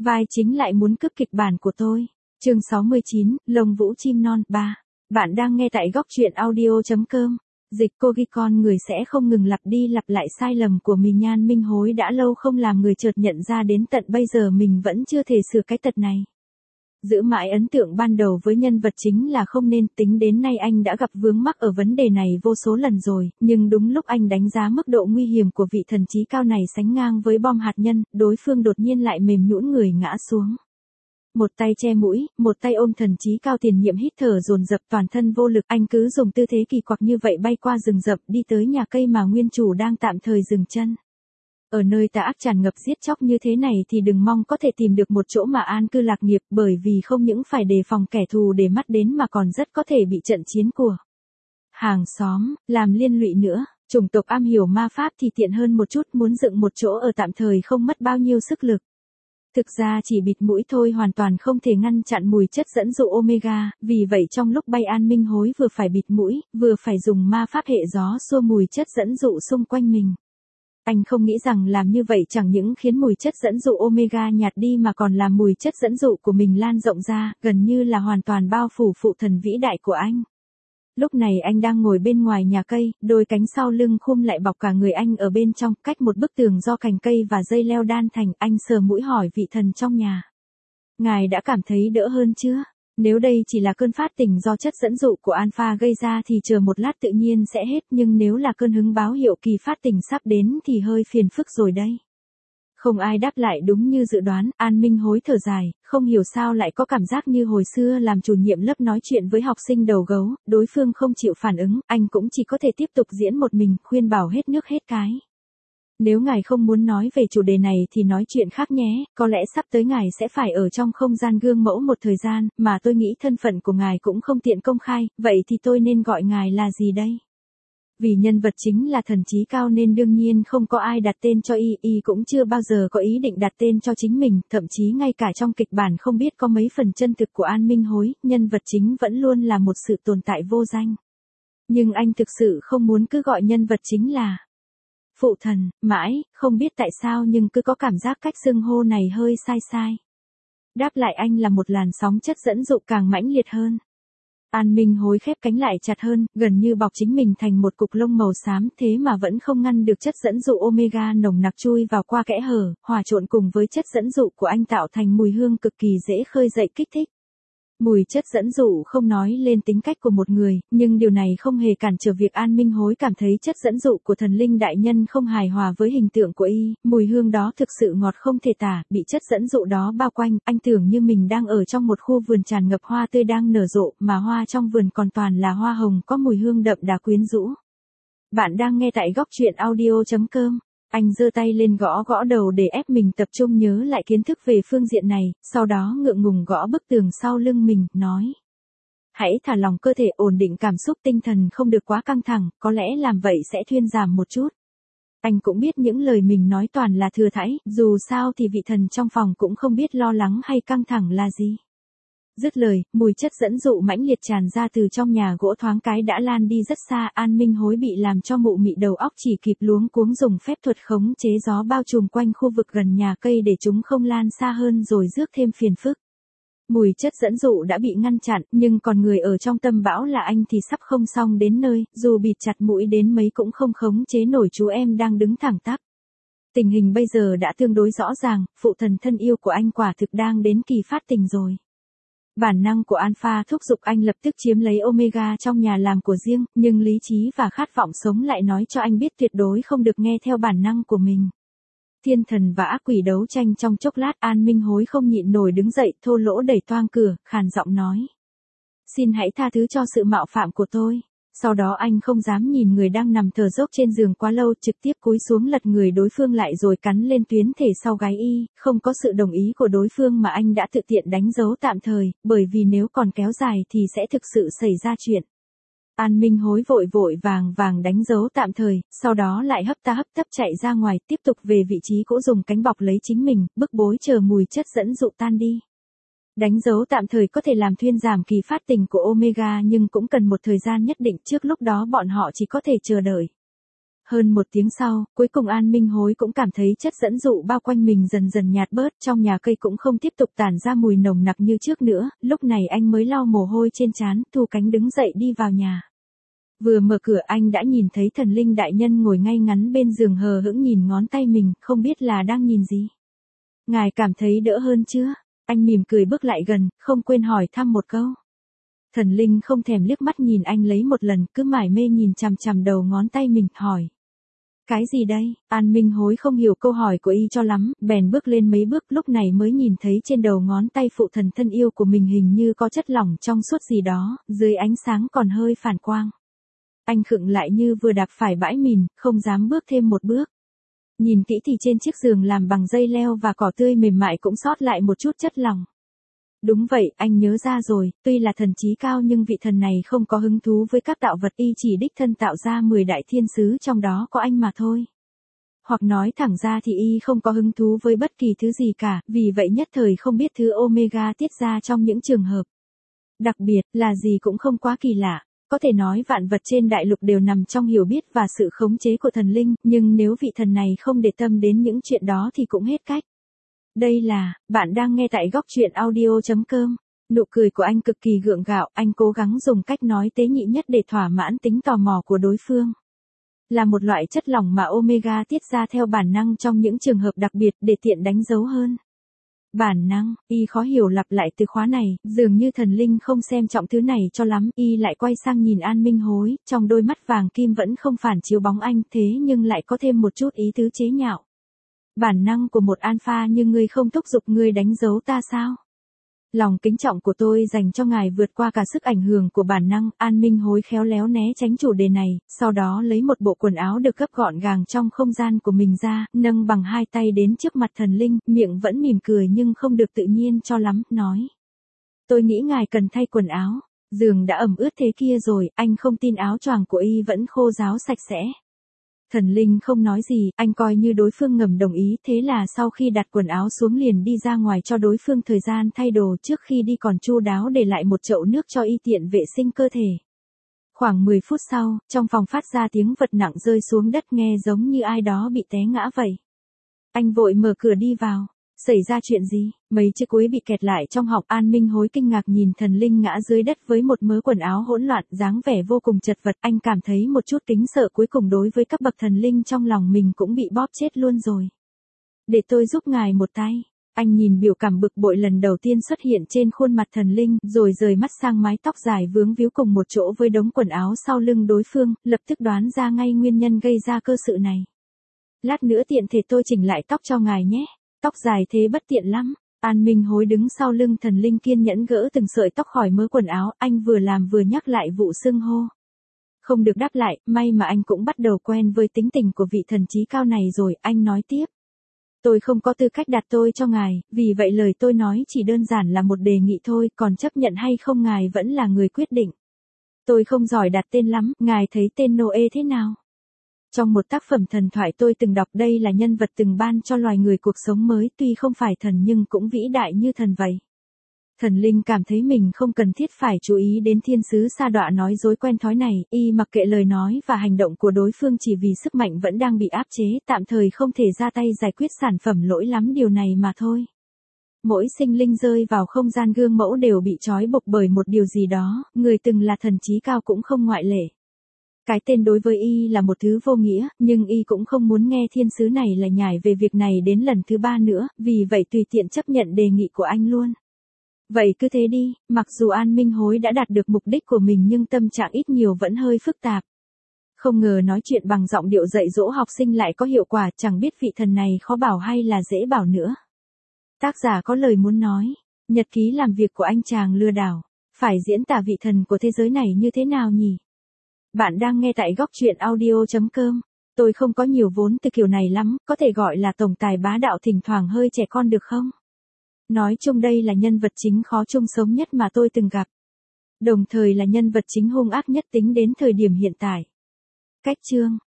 Vai chính lại muốn cướp kịch bản của tôi. Chương 69, Lông Vũ Chim Non 3. Bạn đang nghe tại góc truyện audio.com. Dịch Kogikon người sẽ không ngừng lặp đi lặp lại sai lầm của mình. Nhan Minh Hối đã lâu không làm người chợt nhận ra đến tận bây giờ mình vẫn chưa thể sửa cái tật này. Giữ mãi ấn tượng ban đầu với nhân vật chính là không nên, tính đến nay anh đã gặp vướng mắc ở vấn đề này vô số lần rồi, nhưng đúng lúc anh đánh giá mức độ nguy hiểm của vị thần trí cao này sánh ngang với bom hạt nhân, đối phương đột nhiên lại mềm nhũn người ngã xuống. Một tay che mũi, một tay ôm thần trí cao, tiền nhiệm hít thở dồn dập, toàn thân vô lực, anh cứ dùng tư thế kỳ quặc như vậy bay qua rừng rậm, đi tới nhà cây mà nguyên chủ đang tạm thời dừng chân. Ở nơi tà ác tràn ngập giết chóc như thế này thì đừng mong có thể tìm được một chỗ mà an cư lạc nghiệp, bởi vì không những phải đề phòng kẻ thù để mắt đến mà còn rất có thể bị trận chiến của hàng xóm làm liên lụy nữa. Chủng tộc am hiểu ma pháp thì tiện hơn một chút, muốn dựng một chỗ ở tạm thời không mất bao nhiêu sức lực. Thực ra chỉ bịt mũi thôi hoàn toàn không thể ngăn chặn mùi chất dẫn dụ Omega, vì vậy trong lúc bay An Minh Hối vừa phải bịt mũi, vừa phải dùng ma pháp hệ gió xua mùi chất dẫn dụ xung quanh mình. Anh không nghĩ rằng làm như vậy chẳng những khiến mùi chất dẫn dụ Omega nhạt đi mà còn làm mùi chất dẫn dụ của mình lan rộng ra, gần như là hoàn toàn bao phủ phụ thần vĩ đại của anh. Lúc này anh đang ngồi bên ngoài nhà cây, đôi cánh sau lưng khum lại bọc cả người anh ở bên trong, cách một bức tường do cành cây và dây leo đan thành. Anh sờ mũi hỏi vị thần trong nhà. Ngài đã cảm thấy đỡ hơn chưa? Nếu đây chỉ là cơn phát tỉnh do chất dẫn dụ của alpha gây ra thì chờ một lát tự nhiên sẽ hết, nhưng nếu là cơn hứng báo hiệu kỳ phát tỉnh sắp đến thì hơi phiền phức rồi đây. Không ai đáp lại đúng như dự đoán, An Minh Hối thở dài, không hiểu sao lại có cảm giác như hồi xưa làm chủ nhiệm lớp nói chuyện với học sinh đầu gấu, đối phương không chịu phản ứng, anh cũng chỉ có thể tiếp tục diễn một mình, khuyên bảo hết nước hết cái. Nếu ngài không muốn nói về chủ đề này thì nói chuyện khác nhé, có lẽ sắp tới ngài sẽ phải ở trong không gian gương mẫu một thời gian, mà tôi nghĩ thân phận của ngài cũng không tiện công khai, vậy thì tôi nên gọi ngài là gì đây? Vì nhân vật chính là thần trí cao nên đương nhiên không có ai đặt tên cho y cũng chưa bao giờ có ý định đặt tên cho chính mình, thậm chí ngay cả trong kịch bản không biết có mấy phần chân thực của An Minh Hối, nhân vật chính vẫn luôn là một sự tồn tại vô danh. Nhưng anh thực sự không muốn cứ gọi nhân vật chính là phụ thần, mãi, không biết tại sao nhưng cứ có cảm giác cách xưng hô này hơi sai sai. Đáp lại anh là một làn sóng chất dẫn dụ càng mãnh liệt hơn. An Minh Hối khép cánh lại chặt hơn, gần như bọc chính mình thành một cục lông màu xám, thế mà vẫn không ngăn được chất dẫn dụ Omega nồng nặc chui vào qua kẽ hở, hòa trộn cùng với chất dẫn dụ của anh tạo thành mùi hương cực kỳ dễ khơi dậy kích thích. Mùi chất dẫn dụ không nói lên tính cách của một người, nhưng điều này không hề cản trở việc An Minh Hối cảm thấy chất dẫn dụ của thần linh đại nhân không hài hòa với hình tượng của y, mùi hương đó thực sự ngọt không thể tả, bị chất dẫn dụ đó bao quanh, anh tưởng như mình đang ở trong một khu vườn tràn ngập hoa tươi đang nở rộ, mà hoa trong vườn còn toàn là hoa hồng có mùi hương đậm đà quyến rũ. Bạn đang nghe tại góc truyện audio.com. Anh giơ tay lên gõ gõ đầu để ép mình tập trung nhớ lại kiến thức về phương diện này, sau đó ngượng ngùng gõ bức tường sau lưng mình, nói. Hãy thả lỏng cơ thể, ổn định cảm xúc, tinh thần không được quá căng thẳng, có lẽ làm vậy sẽ thuyên giảm một chút. Anh cũng biết những lời mình nói toàn là thừa thãi, dù sao thì vị thần trong phòng cũng không biết lo lắng hay căng thẳng là gì. Dứt lời, mùi chất dẫn dụ mãnh liệt tràn ra từ trong nhà gỗ, thoáng cái đã lan đi rất xa. An Minh Hối bị làm cho mụ mị đầu óc, chỉ kịp luống cuống dùng phép thuật khống chế gió bao trùm quanh khu vực gần nhà cây để chúng không lan xa hơn rồi rước thêm phiền phức. Mùi chất dẫn dụ đã bị ngăn chặn, nhưng còn người ở trong tâm bão là anh thì sắp không xong đến nơi, dù bịt chặt mũi đến mấy cũng không khống chế nổi chú em đang đứng thẳng tắp. Tình hình bây giờ đã tương đối rõ ràng, phụ thần thân yêu của anh quả thực đang đến kỳ phát tình rồi. Bản năng của Alpha thúc giục anh lập tức chiếm lấy Omega trong nhà làm của riêng, nhưng lý trí và khát vọng sống lại nói cho anh biết tuyệt đối không được nghe theo bản năng của mình. Thiên thần và ác quỷ đấu tranh trong chốc lát, An Minh Hối không nhịn nổi đứng dậy, thô lỗ đẩy toang cửa, khàn giọng nói. Xin hãy tha thứ cho sự mạo phạm của tôi. Sau đó anh không dám nhìn người đang nằm thở dốc trên giường quá lâu, trực tiếp cúi xuống lật người đối phương lại rồi cắn lên tuyến thể sau gáy y, không có sự đồng ý của đối phương mà anh đã tự tiện đánh dấu tạm thời, bởi vì nếu còn kéo dài thì sẽ thực sự xảy ra chuyện. An Minh Hối vội vội vàng đánh dấu tạm thời, sau đó lại hấp tấp chạy ra ngoài, tiếp tục về vị trí cũ dùng cánh bọc lấy chính mình, bức bối chờ mùi chất dẫn dụ tan đi. Đánh dấu tạm thời có thể làm thuyên giảm kỳ phát tình của Omega nhưng cũng cần một thời gian nhất định, trước lúc đó bọn họ chỉ có thể chờ đợi. Hơn một tiếng sau, cuối cùng An Minh Hối cũng cảm thấy chất dẫn dụ bao quanh mình dần dần nhạt bớt, trong nhà cây cũng không tiếp tục tản ra mùi nồng nặc như trước nữa, lúc này anh mới lau mồ hôi trên trán, thu cánh đứng dậy đi vào nhà. Vừa mở cửa anh đã nhìn thấy Thần Linh đại nhân ngồi ngay ngắn bên giường hờ hững nhìn ngón tay mình, không biết là đang nhìn gì. Ngài cảm thấy đỡ hơn chưa? Anh mỉm cười bước lại gần, không quên hỏi thăm một câu. Thần Linh không thèm liếc mắt nhìn anh lấy một lần, cứ mải mê nhìn chằm chằm đầu ngón tay mình, hỏi. Cái gì đây? An Minh Hối không hiểu câu hỏi của y cho lắm, bèn bước lên mấy bước, lúc này mới nhìn thấy trên đầu ngón tay phụ thần thân yêu của mình hình như có chất lỏng trong suốt gì đó, dưới ánh sáng còn hơi phản quang. Anh khựng lại như vừa đạp phải bãi mìn, không dám bước thêm một bước. Nhìn kỹ thì trên chiếc giường làm bằng dây leo và cỏ tươi mềm mại cũng sót lại một chút chất lỏng. Đúng vậy, anh nhớ ra rồi, tuy là thần trí cao nhưng vị thần này không có hứng thú với các tạo vật, y chỉ đích thân tạo ra 10 đại thiên sứ, trong đó có anh mà thôi. Hoặc nói thẳng ra thì y không có hứng thú với bất kỳ thứ gì cả, vì vậy nhất thời không biết thứ Omega tiết ra trong những trường hợp đặc biệt là gì cũng không quá kỳ lạ. Có thể nói vạn vật trên đại lục đều nằm trong hiểu biết và sự khống chế của thần linh, nhưng nếu vị thần này không để tâm đến những chuyện đó thì cũng hết cách. Đây là, bạn đang nghe tại góc truyện audio.com. Nụ cười của anh cực kỳ gượng gạo, anh cố gắng dùng cách nói tế nhị nhất để thỏa mãn tính tò mò của đối phương. Là một loại chất lỏng mà Omega tiết ra theo bản năng trong những trường hợp đặc biệt để tiện đánh dấu hơn. Bản năng, y khó hiểu lặp lại từ khóa này, dường như thần linh không xem trọng thứ này cho lắm, y lại quay sang nhìn An Minh Hối, trong đôi mắt vàng kim vẫn không phản chiếu bóng anh, thế nhưng lại có thêm một chút ý tứ chế nhạo. Bản năng của một alpha như ngươi không thúc giục ngươi đánh dấu ta sao? Lòng kính trọng của tôi dành cho ngài vượt qua cả sức ảnh hưởng của bản năng. An Minh Hối khéo léo né tránh chủ đề này, sau đó lấy một bộ quần áo được gấp gọn gàng trong không gian của mình ra, nâng bằng hai tay đến trước mặt thần linh, miệng vẫn mỉm cười nhưng không được tự nhiên cho lắm, nói. Tôi nghĩ ngài cần thay quần áo, giường đã ẩm ướt thế kia rồi, anh không tin áo choàng của y vẫn khô ráo sạch sẽ. Thần linh không nói gì, anh coi như đối phương ngầm đồng ý, thế là sau khi đặt quần áo xuống liền đi ra ngoài cho đối phương thời gian thay đồ, trước khi đi còn chu đáo để lại một chậu nước cho y tiện vệ sinh cơ thể. Khoảng 10 phút sau, trong phòng phát ra tiếng vật nặng rơi xuống đất nghe giống như ai đó bị té ngã vậy. Anh vội mở cửa đi vào. Xảy ra chuyện gì? Mấy chữ cuối bị kẹt lại trong họng. An Minh Hối kinh ngạc nhìn thần linh ngã dưới đất với một mớ quần áo hỗn loạn, dáng vẻ vô cùng chật vật. Anh cảm thấy một chút kính sợ, cuối cùng đối với các bậc thần linh trong lòng mình cũng bị bóp chết luôn rồi. Để tôi giúp ngài một tay. Anh nhìn biểu cảm bực bội lần đầu tiên xuất hiện trên khuôn mặt thần linh, rồi rời mắt sang mái tóc dài vướng víu cùng một chỗ với đống quần áo sau lưng đối phương, lập tức đoán ra ngay nguyên nhân gây ra cơ sự này. Lát nữa tiện thể tôi chỉnh lại tóc cho ngài nhé. Tóc dài thế bất tiện lắm. An Minh Hối đứng sau lưng thần linh kiên nhẫn gỡ từng sợi tóc khỏi mớ quần áo, anh vừa làm vừa nhắc lại vụ xưng hô. Không được đáp lại, may mà anh cũng bắt đầu quen với tính tình của vị thần trí cao này rồi, anh nói tiếp. Tôi không có tư cách đặt tôi cho ngài, vì vậy lời tôi nói chỉ đơn giản là một đề nghị thôi, còn chấp nhận hay không ngài vẫn là người quyết định. Tôi không giỏi đặt tên lắm, ngài thấy tên Noe thế nào? Trong một tác phẩm thần thoại tôi từng đọc, đây là nhân vật từng ban cho loài người cuộc sống mới, tuy không phải thần nhưng cũng vĩ đại như thần vậy. Thần linh cảm thấy mình không cần thiết phải chú ý đến thiên sứ sa đọa nói dối quen thói này, y mặc kệ lời nói và hành động của đối phương chỉ vì sức mạnh vẫn đang bị áp chế, tạm thời không thể ra tay giải quyết sản phẩm lỗi lắm điều này mà thôi. Mỗi sinh linh rơi vào không gian gương mẫu đều bị trói buộc bởi một điều gì đó, người từng là thần trí cao cũng không ngoại lệ. Cái tên đối với y là một thứ vô nghĩa, nhưng y cũng không muốn nghe thiên sứ này lại nhải về việc này đến lần thứ 3 nữa, vì vậy tùy tiện chấp nhận đề nghị của anh luôn. Vậy cứ thế đi, mặc dù An Minh Hối đã đạt được mục đích của mình nhưng tâm trạng ít nhiều vẫn hơi phức tạp. Không ngờ nói chuyện bằng giọng điệu dạy dỗ học sinh lại có hiệu quả, chẳng biết vị thần này khó bảo hay là dễ bảo nữa. Tác giả có lời muốn nói, nhật ký làm việc của anh chàng lừa đảo, phải diễn tả vị thần của thế giới này như thế nào nhỉ? Bạn đang nghe tại góc truyện audio.com. Tôi không có nhiều vốn từ kiểu này lắm, có thể gọi là tổng tài bá đạo thỉnh thoảng hơi trẻ con được không? Nói chung đây là nhân vật chính khó chung sống nhất mà tôi từng gặp. Đồng thời là nhân vật chính hung ác nhất tính đến thời điểm hiện tại. Cách chương